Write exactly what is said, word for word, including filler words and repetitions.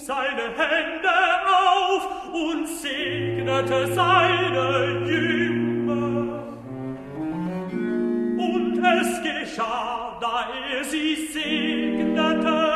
seine Hände auf und segnete seine Jünger. Und es geschah, da er sie segnete,